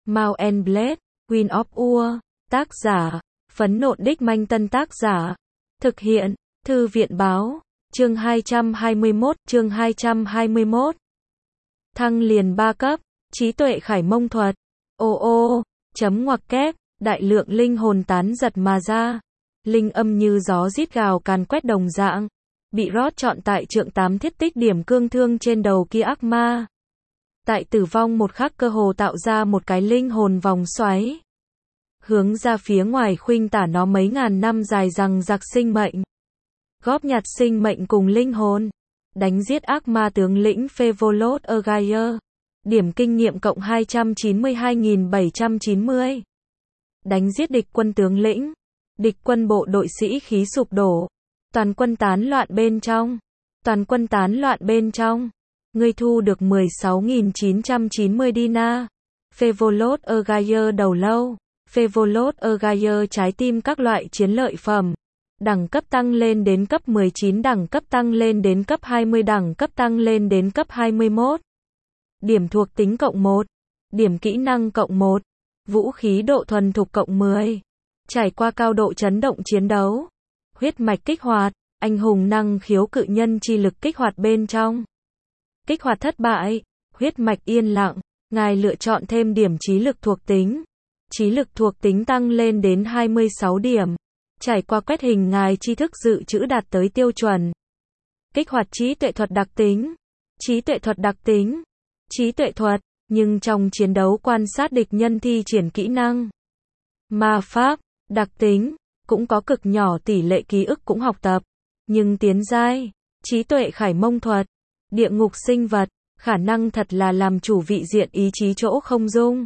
Mount and Blade, Wind of Ur, tác giả, Phấn Nộn Đích Manh Tân tác giả, thực hiện, Thư viện Báo, chương 221, thăng liền 3 cấp, trí tuệ khải mông thuật, chấm ngoặc kép, đại lượng linh hồn tán giật mà ra, linh âm như gió rít gào càn quét đồng dạng, bị Rod chọn tại trượng 8 thiết tích điểm cương thương trên đầu kia ác ma. Tại tử vong một khắc cơ hồ tạo ra một cái linh hồn vòng xoáy. Hướng ra phía ngoài khuynh tả nó mấy ngàn năm dài rằng giặc sinh mệnh. Góp nhặt sinh mệnh cùng linh hồn. Đánh giết ác ma tướng lĩnh Fevolod Ergayer. Điểm kinh nghiệm cộng 292.790. Đánh giết địch quân tướng lĩnh. Địch quân bộ đội sĩ khí sụp đổ. Toàn quân tán loạn bên trong. Ngươi thu được 16.990 dinar. Fevolod Ergayer đầu lâu. Fevolod Ergayer trái tim các loại chiến lợi phẩm. Đẳng cấp tăng lên đến cấp 19, đẳng cấp tăng lên đến cấp 20, đẳng cấp tăng lên đến cấp 21. Điểm thuộc tính cộng 1. Điểm kỹ năng cộng 1. Vũ khí độ thuần thục cộng 10. Trải qua cao độ chấn động chiến đấu. Huyết mạch kích hoạt. Anh hùng năng khiếu cự nhân chi lực kích hoạt bên trong. Kích hoạt thất bại. Huyết mạch yên lặng. Ngài lựa chọn thêm điểm trí lực thuộc tính. Trí lực thuộc tính tăng lên đến 26 điểm. Trải qua quét hình ngài tri thức dự trữ đạt tới tiêu chuẩn. Kích hoạt trí tuệ thuật đặc tính. Trí tuệ thuật, nhưng trong chiến đấu quan sát địch nhân thi triển kỹ năng. Ma pháp, đặc tính, cũng có cực nhỏ tỷ lệ ký ức cũng học tập. Nhưng tiến giai, trí tuệ khải mông thuật, địa ngục sinh vật, khả năng thật là làm chủ vị diện ý chí chỗ không dung.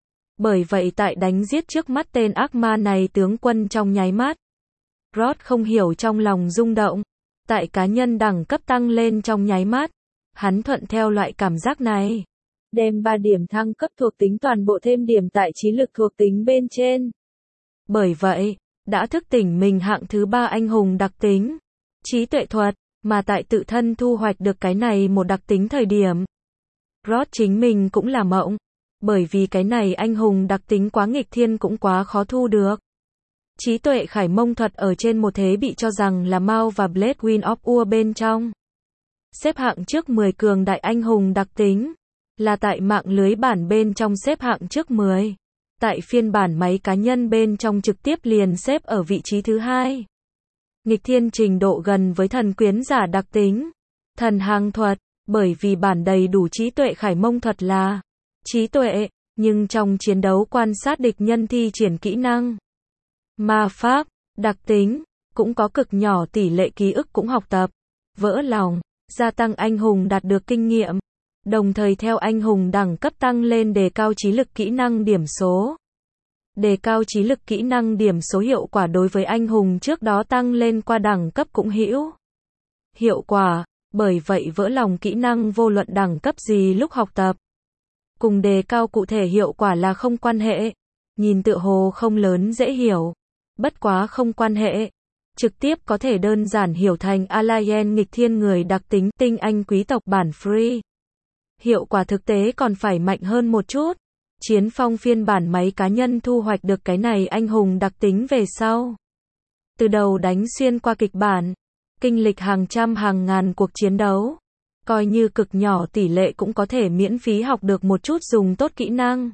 Bởi vậy tại đánh giết trước mắt tên ác ma này tướng quân trong nháy mắt. Rod không hiểu trong lòng rung động. Tại cá nhân đẳng cấp tăng lên trong nháy mắt. Hắn thuận theo loại cảm giác này. Đem 3 điểm thăng cấp thuộc tính toàn bộ thêm điểm tại trí lực thuộc tính bên trên. Bởi vậy, đã thức tỉnh mình hạng thứ 3 anh hùng đặc tính. Trí tuệ thuật, mà tại tự thân thu hoạch được cái này một đặc tính thời điểm. Rod chính mình cũng là mộng. Bởi vì cái này anh hùng đặc tính quá nghịch thiên cũng quá khó thu được. Trí tuệ khải mông thuật ở trên một thế bị cho rằng là Mount và Blade Wind of Ur bên trong. Xếp hạng trước 10 cường đại anh hùng đặc tính. Là tại mạng lưới bản bên trong xếp hạng trước 10. Tại phiên bản máy cá nhân bên trong trực tiếp liền xếp ở vị trí thứ 2. Nghịch thiên trình độ gần với thần quyến giả đặc tính. Thần hàng thuật, bởi vì bản đầy đủ trí tuệ khải mông thuật là trí tuệ, nhưng trong chiến đấu quan sát địch nhân thi triển kỹ năng. Ma pháp, đặc tính, cũng có cực nhỏ tỷ lệ ký ức cũng học tập. Vỡ lòng, gia tăng anh hùng đạt được kinh nghiệm. Đồng thời theo anh hùng đẳng cấp tăng lên đề cao trí lực kỹ năng điểm số. Đề cao trí lực kỹ năng điểm số hiệu quả đối với anh hùng trước đó tăng lên qua đẳng cấp cũng hữu hiệu quả, bởi vậy vỡ lòng kỹ năng vô luận đẳng cấp gì lúc học tập. Cùng đề cao cụ thể hiệu quả là không quan hệ. Nhìn tựa hồ không lớn dễ hiểu. Bất quá không quan hệ. Trực tiếp có thể đơn giản hiểu thành Alien nghịch thiên người đặc tính tinh anh quý tộc bản free. Hiệu quả thực tế còn phải mạnh hơn một chút. Chiến phong phiên bản máy cá nhân thu hoạch được cái này anh hùng đặc tính về sau. Từ đầu đánh xuyên qua kịch bản. Kinh lịch hàng trăm hàng ngàn cuộc chiến đấu. Coi như cực nhỏ tỷ lệ cũng có thể miễn phí học được một chút dùng tốt kỹ năng.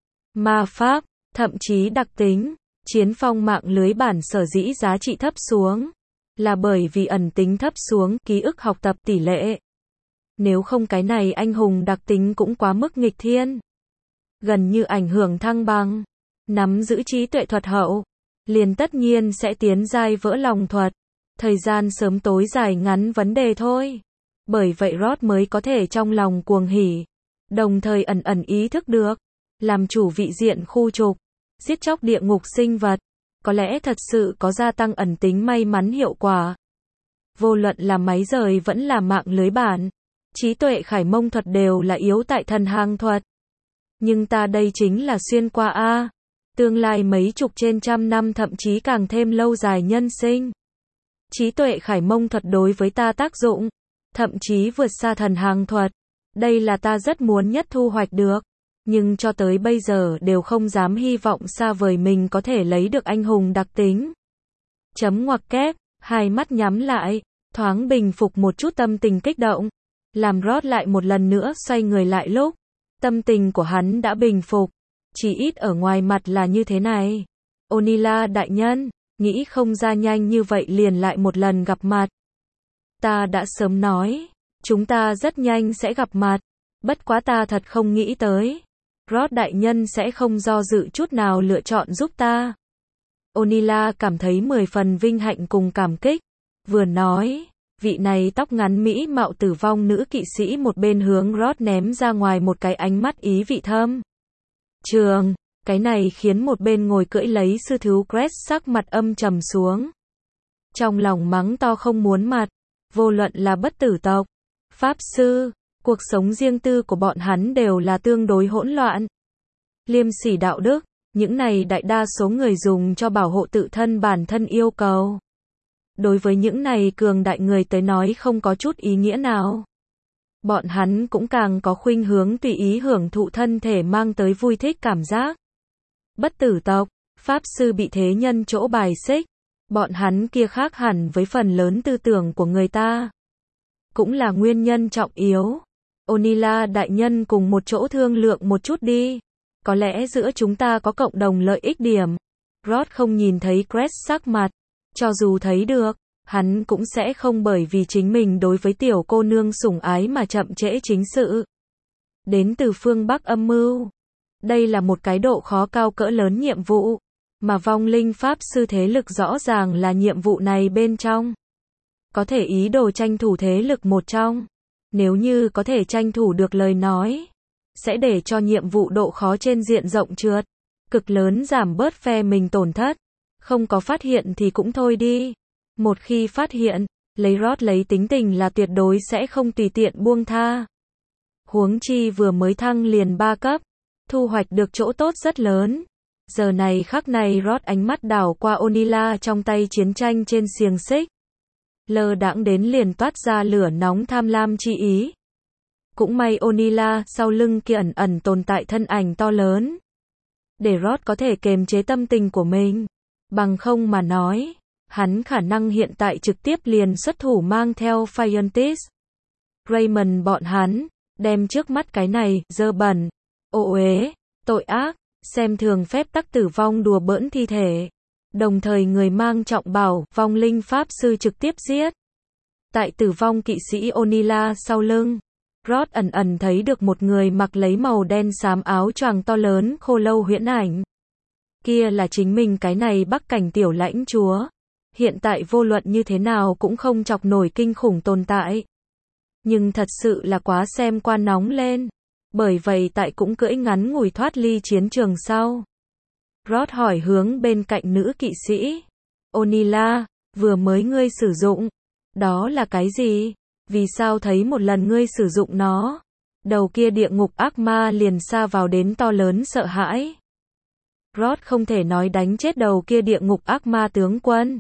Ma pháp, thậm chí đặc tính. Chiến phong mạng lưới bản sở dĩ giá trị thấp xuống. Là bởi vì ẩn tính thấp xuống ký ức học tập tỷ lệ. Nếu không cái này anh hùng đặc tính cũng quá mức nghịch thiên. Gần như ảnh hưởng thăng bằng. Nắm giữ trí tuệ thuật hậu. Liền tất nhiên sẽ tiến giai vỡ lòng thuật. Thời gian sớm tối dài ngắn vấn đề thôi. Bởi vậy Rod mới có thể trong lòng cuồng hỉ. Đồng thời ẩn ẩn ý thức được. Làm chủ vị diện khu trục. Giết chóc địa ngục sinh vật. Có lẽ thật sự có gia tăng ẩn tính may mắn hiệu quả. Vô luận là máy rời vẫn là mạng lưới bản. Trí tuệ khải mông thuật đều là yếu tại thần hàng thuật. Nhưng ta đây chính là xuyên qua A. Tương lai mấy chục trên trăm năm thậm chí càng thêm lâu dài nhân sinh. Trí tuệ khải mông thuật đối với ta tác dụng. Thậm chí vượt xa thần hàng thuật. Đây là ta rất muốn nhất thu hoạch được. nhưng cho tới bây giờ đều không dám hy vọng xa vời mình có thể lấy được anh hùng đặc tính. Chấm ngoặc kép, hai mắt nhắm lại, thoáng bình phục một chút tâm tình kích động, làm Rod lại một lần nữa xoay người lại lúc tâm tình của hắn đã bình phục, chỉ ít ở ngoài mặt là như thế này. Onila đại nhân, nghĩ không ra nhanh như vậy liền lại một lần gặp mặt. Ta đã sớm nói, chúng ta rất nhanh sẽ gặp mặt, bất quá ta thật không nghĩ tới. Rod đại nhân sẽ không do dự chút nào lựa chọn giúp ta. Onila cảm thấy 10 phần vinh hạnh cùng cảm kích, vừa nói, vị này tóc ngắn mỹ mạo tử vong nữ kỵ sĩ một bên hướng Rod ném ra ngoài một cái ánh mắt ý vị thâm trường, cái này khiến một bên ngồi cưỡi lấy sư thú Crest sắc mặt âm trầm xuống. Trong lòng mắng to không muốn mặt, vô luận là bất tử tộc, pháp sư, cuộc sống riêng tư của bọn hắn đều là tương đối hỗn loạn. Liêm sỉ đạo đức, những này đại đa số người dùng cho bảo hộ tự thân bản thân yêu cầu. Đối với những này cường đại người tới nói không có chút ý nghĩa nào. Bọn hắn cũng càng có khuynh hướng tùy ý hưởng thụ thân thể mang tới vui thích cảm giác. Bất tử tộc, pháp sư bị thế nhân chỗ bài xích, bọn hắn kia khác hẳn với phần lớn tư tưởng của người ta. Cũng là nguyên nhân trọng yếu. Onila đại nhân cùng một chỗ thương lượng một chút đi. Có lẽ giữa chúng ta có cộng đồng lợi ích điểm. Rod không nhìn thấy Crest sắc mặt. Cho dù thấy được, hắn cũng sẽ không bởi vì chính mình đối với tiểu cô nương sủng ái mà chậm trễ chính sự. Đến từ phương Bắc âm mưu. Đây là một cái độ khó cao cỡ lớn nhiệm vụ, mà vong linh pháp sư thế lực rõ ràng là nhiệm vụ này bên trong. Có thể ý đồ tranh thủ thế lực một trong. Nếu như có thể tranh thủ được lời nói, sẽ để cho nhiệm vụ độ khó trên diện rộng trượt, cực lớn giảm bớt phe mình tổn thất. Không có phát hiện thì cũng thôi đi. Một khi phát hiện, lấy Rod lấy tính tình là tuyệt đối sẽ không tùy tiện buông tha. Huống chi vừa mới thăng liền 3 cấp, thu hoạch được chỗ tốt rất lớn. Giờ này khắc này Rod ánh mắt đảo qua Onila trong tay chiến tranh trên xiềng xích. Lơ đãng đến liền toát ra lửa nóng tham lam chi ý. Cũng may Onila sau lưng kia ẩn ẩn tồn tại thân ảnh to lớn. Để Rod có thể kềm chế tâm tình của mình. Bằng không mà nói, hắn khả năng hiện tại trực tiếp liền xuất thủ mang theo Phiontis. Raymond bọn hắn, đem trước mắt cái này, dơ bẩn, ô uế, tội ác, xem thường phép tắc tử vong đùa bỡn thi thể. Đồng thời người mang trọng bảo, vong linh pháp sư trực tiếp giết. Tại tử vong kỵ sĩ Onila sau lưng, Rod ẩn ẩn thấy được một người mặc lấy màu đen xám áo choàng to lớn khô lâu huyễn ảnh. Kia là chính mình cái này bắc cảnh tiểu lãnh chúa. Hiện tại vô luận như thế nào cũng không chọc nổi kinh khủng tồn tại. Nhưng thật sự là quá xem qua nóng lên. Bởi vậy tại cũng cưỡi ngắn ngủi thoát ly chiến trường sau. Rod hỏi hướng bên cạnh nữ kỵ sĩ. Onila, vừa mới ngươi sử dụng. Đó là cái gì? Vì sao thấy một lần ngươi sử dụng nó? Đầu kia địa ngục ác ma liền xa vào đến to lớn sợ hãi. Rod không thể nói đánh chết đầu kia địa ngục ác ma tướng quân.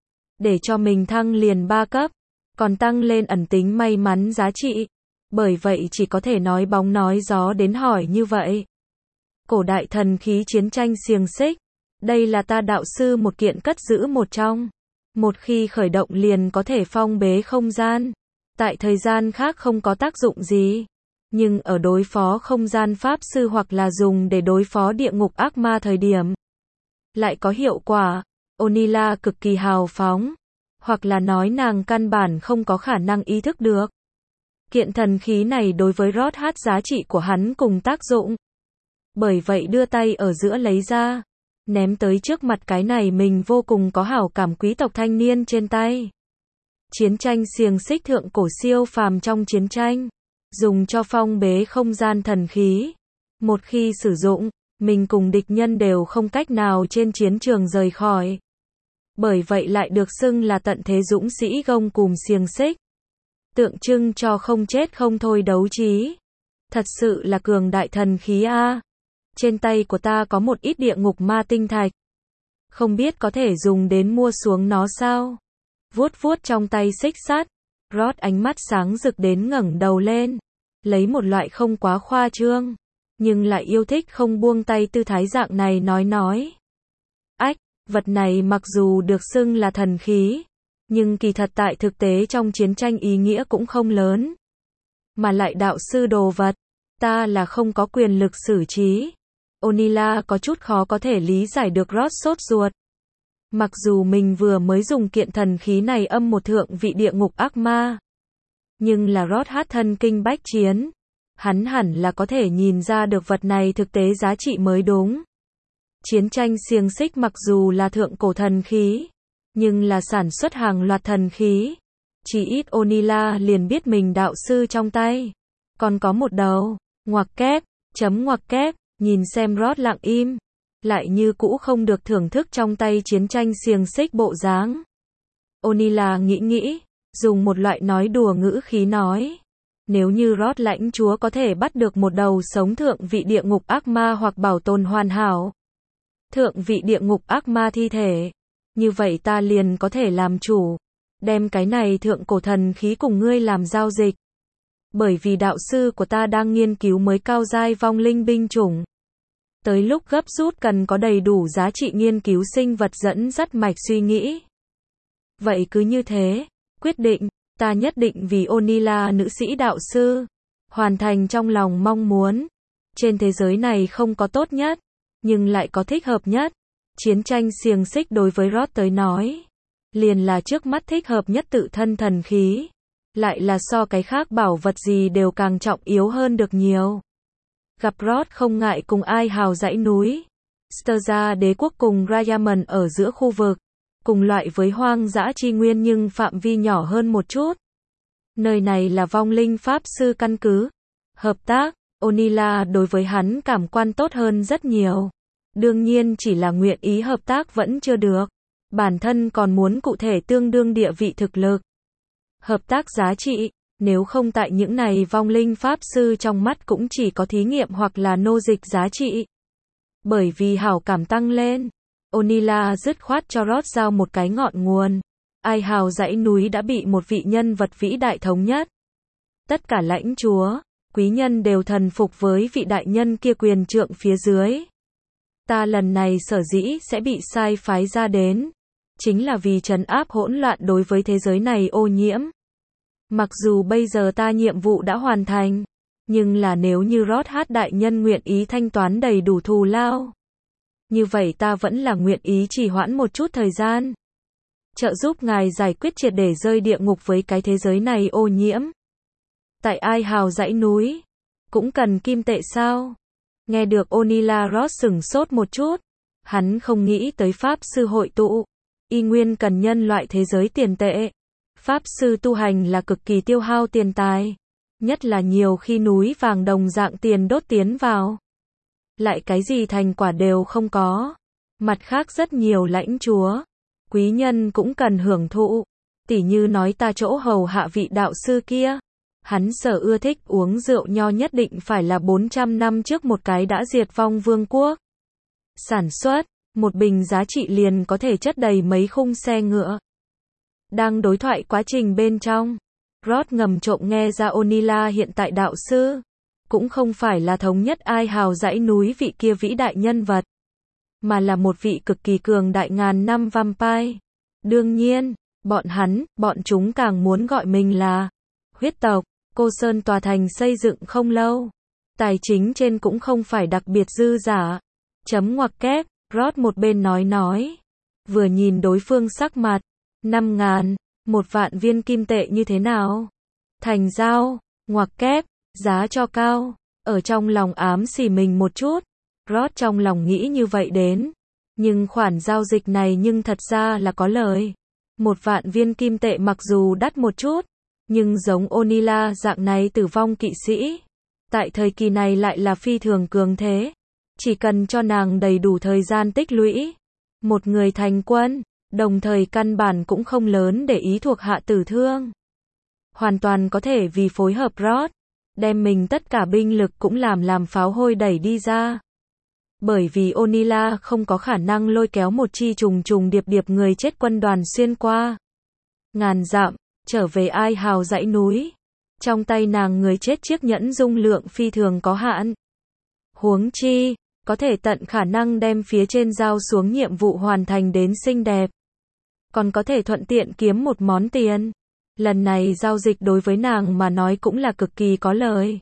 Để cho mình thăng liền 3 cấp. Còn tăng lên ẩn tính may mắn giá trị. Bởi vậy chỉ có thể nói bóng nói gió đến hỏi như vậy. Cổ đại thần khí chiến tranh xiềng xích. Đây là ta đạo sư một kiện cất giữ một trong. Một khi khởi động liền có thể phong bế không gian. Tại thời gian khác không có tác dụng gì. Nhưng ở đối phó không gian pháp sư hoặc là dùng để đối phó địa ngục ác ma thời điểm. Lại có hiệu quả. Onila cực kỳ hào phóng. Hoặc là nói nàng căn bản không có khả năng ý thức được. Kiện thần khí này đối với Rod hát giá trị của hắn cùng tác dụng. Bởi vậy đưa tay ở giữa lấy ra. Ném tới trước mặt cái này mình vô cùng có hảo cảm quý tộc thanh niên trên tay. Chiến tranh xiềng xích thượng cổ siêu phàm trong chiến tranh. Dùng cho phong bế không gian thần khí. Một khi sử dụng, mình cùng địch nhân đều không cách nào trên chiến trường rời khỏi. Bởi vậy lại được xưng là tận thế dũng sĩ gông cùm xiềng xích. Tượng trưng cho không chết không thôi đấu trí. Thật sự là cường đại thần khí a. Trên tay của ta có một ít địa ngục ma tinh thạch. Không biết có thể dùng đến mua xuống nó sao? Vuốt vuốt trong tay xích sắt. Rod ánh mắt sáng rực đến ngẩng đầu lên. Lấy một loại không quá khoa trương. nhưng lại yêu thích không buông tay tư thái dạng này nói. Ách, vật này mặc dù được xưng là thần khí, nhưng kỳ thật tại thực tế trong chiến tranh ý nghĩa cũng không lớn. Mà lại đạo sư đồ vật, ta là không có quyền lực xử trí. Onila có chút khó có thể lý giải được Rod sốt ruột. Mặc dù mình vừa mới dùng kiện thần khí này âm một thượng vị địa ngục ác ma, nhưng là Rod hát thân kinh bách chiến. Hắn hẳn là có thể nhìn ra được vật này thực tế giá trị mới đúng. Chiến tranh xiềng xích mặc dù là thượng cổ thần khí, nhưng là sản xuất hàng loạt thần khí. Chỉ ít Onila liền biết mình đạo sư trong tay còn có một đầu, ngoặc kép, ngoặc kép, nhìn xem Rod lặng im, lại như cũ không được thưởng thức trong tay chiến tranh xiềng xích bộ dáng. Onila nghĩ, dùng một loại nói đùa ngữ khí nói, nếu như Rod lãnh chúa có thể bắt được một đầu sống thượng vị địa ngục ác ma hoặc bảo tồn hoàn hảo thượng vị địa ngục ác ma thi thể, như vậy ta liền có thể làm chủ, đem cái này thượng cổ thần khí cùng ngươi làm giao dịch. Bởi vì đạo sư của ta đang nghiên cứu mới cao giai vong linh binh chủng. Tới lúc gấp rút cần có đầy đủ giá trị nghiên cứu sinh vật dẫn dắt mạch suy nghĩ. Vậy cứ như thế, quyết định, ta nhất định vì Onila nữ sĩ đạo sư, hoàn thành trong lòng mong muốn. Trên thế giới này không có tốt nhất, nhưng lại có thích hợp nhất. Chiến tranh xiềng xích đối với Rod tới nói, liền là trước mắt thích hợp nhất tự thân thần khí. Lại là so cái khác bảo vật gì đều càng trọng yếu hơn được nhiều. Gặp Rod không ngại cùng ai hào dãy núi. Sterza đế quốc cùng Rayaman ở giữa khu vực. Cùng loại với hoang dã chi nguyên nhưng phạm vi nhỏ hơn một chút. Nơi này là vong linh pháp sư căn cứ. Hợp tác, Onila đối với hắn cảm quan tốt hơn rất nhiều. Đương nhiên chỉ là nguyện ý hợp tác vẫn chưa được. Bản thân còn muốn cụ thể tương đương địa vị thực lực. Hợp tác giá trị, nếu không tại những này vong linh pháp sư trong mắt cũng chỉ có thí nghiệm hoặc là nô dịch giá trị. Bởi vì hảo cảm tăng lên, Onila dứt khoát cho Rod giao một cái ngọn nguồn. Ai hào dãy núi đã bị một vị nhân vật vĩ đại thống nhất. Tất cả lãnh chúa, quý nhân đều thần phục với vị đại nhân kia quyền trượng phía dưới. Ta lần này sở dĩ sẽ bị sai phái ra đến, chính là vì trấn áp hỗn loạn đối với thế giới này ô nhiễm. Mặc dù bây giờ ta nhiệm vụ đã hoàn thành, nhưng là nếu như Rod hát đại nhân nguyện ý thanh toán đầy đủ thù lao, như vậy ta vẫn là nguyện ý trì hoãn một chút thời gian. Trợ giúp ngài giải quyết triệt để rơi địa ngục với cái thế giới này ô nhiễm. Tại ai hào dãy núi, cũng cần kim tệ sao? Nghe được Onila, Rod sửng sốt một chút. Hắn không nghĩ tới pháp sư hội tụ. Y nguyên cần nhân loại thế giới tiền tệ. Pháp sư tu hành là cực kỳ tiêu hao tiền tài. Nhất là nhiều khi núi vàng đồng dạng tiền đốt tiến vào. Lại cái gì thành quả đều không có. Mặt khác rất nhiều lãnh chúa, quý nhân cũng cần hưởng thụ. Tỉ như nói ta chỗ hầu hạ vị đạo sư kia. Hắn sở ưa thích uống rượu nho nhất định phải là 400 năm trước một cái đã diệt vong vương quốc. Sản xuất, một bình giá trị liền có thể chất đầy mấy khung xe ngựa. Đang đối thoại quá trình bên trong, Rod ngầm trộm nghe ra Onila hiện tại đạo sư, cũng không phải là thống nhất ai hào dãy núi vị kia vĩ đại nhân vật, mà là một vị cực kỳ cường đại ngàn năm vampire. Đương nhiên, bọn chúng càng muốn gọi mình là huyết tộc. Cô Sơn tòa thành xây dựng không lâu, tài chính trên cũng không phải đặc biệt dư giả. Ngoặc kép, Rod một bên nói, vừa nhìn đối phương sắc mặt. 5.000, 1.000.000 viên kim tệ như thế nào? Thành giao, ngoặc kép, giá cho cao. Ở trong lòng ám xỉ mình một chút. Rod trong lòng nghĩ như vậy đến. Nhưng khoản giao dịch này nhưng thật ra là có lời. 1.000.000 viên kim tệ mặc dù đắt một chút, nhưng giống Onila dạng này tử vong kỵ sĩ, tại thời kỳ này lại là phi thường cường thế. Chỉ cần cho nàng đầy đủ thời gian tích lũy, một người thành quân, đồng thời căn bản cũng không lớn để ý thuộc hạ tử thương. Hoàn toàn có thể vì phối hợp Rod, đem mình tất cả binh lực cũng làm pháo hôi đẩy đi ra. Bởi vì Onila không có khả năng lôi kéo một chi trùng điệp người chết quân đoàn xuyên qua ngàn dặm, trở về ai hào dãy núi. Trong tay nàng người chết chiếc nhẫn dung lượng phi thường có hạn. Huống chi, có thể tận khả năng đem phía trên giao xuống nhiệm vụ hoàn thành đến xinh đẹp. Còn có thể thuận tiện kiếm một món tiền. Lần này giao dịch đối với nàng mà nói cũng là cực kỳ có lời.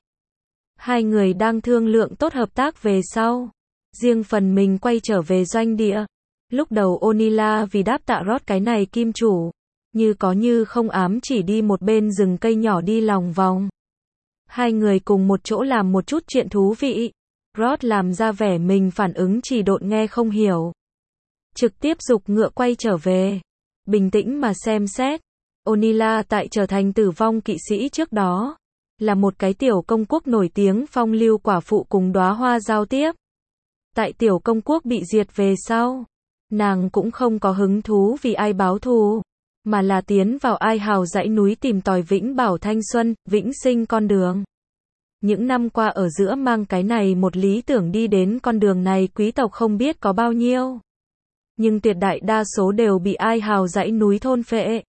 Hai người đang thương lượng tốt hợp tác về sau. Riêng phần mình quay trở về doanh địa. Lúc đầu Onila vì đáp tạ Rod cái này kim chủ. Như có như không ám chỉ đi một bên rừng cây nhỏ đi lòng vòng. Hai người cùng một chỗ làm một chút chuyện thú vị. Rod làm ra vẻ mình phản ứng chỉ độn nghe không hiểu. Trực tiếp giục ngựa quay trở về. Bình tĩnh mà xem xét. Onila tại trở thành tử vong kỵ sĩ trước đó. Là một cái tiểu công quốc nổi tiếng phong lưu quả phụ cùng đóa hoa giao tiếp. Tại tiểu công quốc bị diệt về sau. Nàng cũng không có hứng thú vì ai báo thù. Mà là tiến vào ai hào dãy núi tìm tòi vĩnh bảo thanh xuân, vĩnh sinh con đường. Những năm qua ở giữa mang cái này một lý tưởng đi đến con đường này quý tộc không biết có bao nhiêu. Nhưng tuyệt đại đa số đều bị ai hào dãy núi thôn phệ.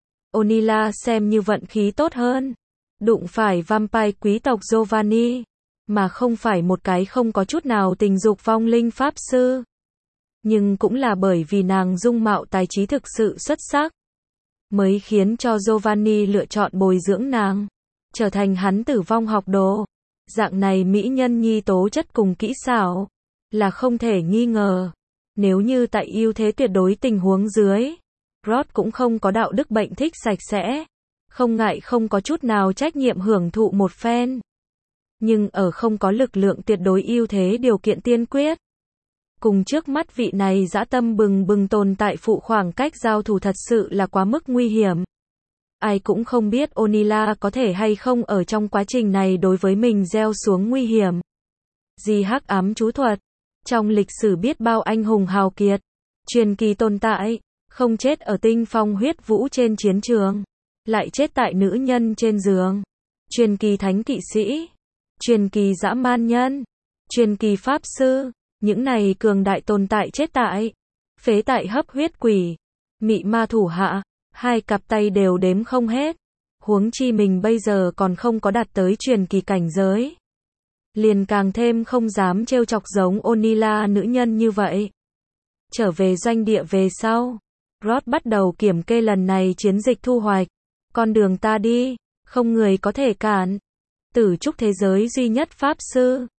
Onila xem như vận khí tốt hơn. Đụng phải vampire quý tộc Giovanni. Mà không phải một cái không có chút nào tình dục vong linh pháp sư. Nhưng cũng là bởi vì nàng dung mạo tài trí thực sự xuất sắc. Mới khiến cho Giovanni lựa chọn bồi dưỡng nàng. Trở thành hắn tử vong học đồ. Dạng này mỹ nhân nhi tố chất cùng kỹ xảo. Là không thể nghi ngờ. Nếu như tại ưu thế tuyệt đối tình huống dưới. Rod cũng không có đạo đức bệnh thích sạch sẽ. Không ngại không có chút nào trách nhiệm hưởng thụ một phen. Nhưng ở không có lực lượng tuyệt đối ưu thế điều kiện tiên quyết. Cùng trước mắt vị này dã tâm bừng bừng tồn tại phụ khoảng cách giao thủ thật sự là quá mức nguy hiểm. Ai cũng không biết Onila có thể hay không ở trong quá trình này đối với mình gieo xuống nguy hiểm. Gì hắc ám chú thuật. Trong lịch sử biết bao anh hùng hào kiệt. Truyền kỳ tồn tại. Không chết ở tinh phong huyết vũ trên chiến trường. Lại chết tại nữ nhân trên giường. Truyền kỳ thánh kỵ sĩ. Truyền kỳ dã man nhân. Truyền kỳ pháp sư. Những này cường đại tồn tại chết tại. Phế tại hấp huyết quỷ. Mị ma thủ hạ. Hai cặp tay đều đếm không hết. Huống chi mình bây giờ còn không có đạt tới truyền kỳ cảnh giới. Liền càng thêm không dám trêu chọc giống Onila nữ nhân như vậy. Trở về doanh địa về sau. Rod bắt đầu kiểm kê lần này chiến dịch thu hoạch. Con đường ta đi. Không người có thể cản. Tử trúc thế giới duy nhất pháp sư.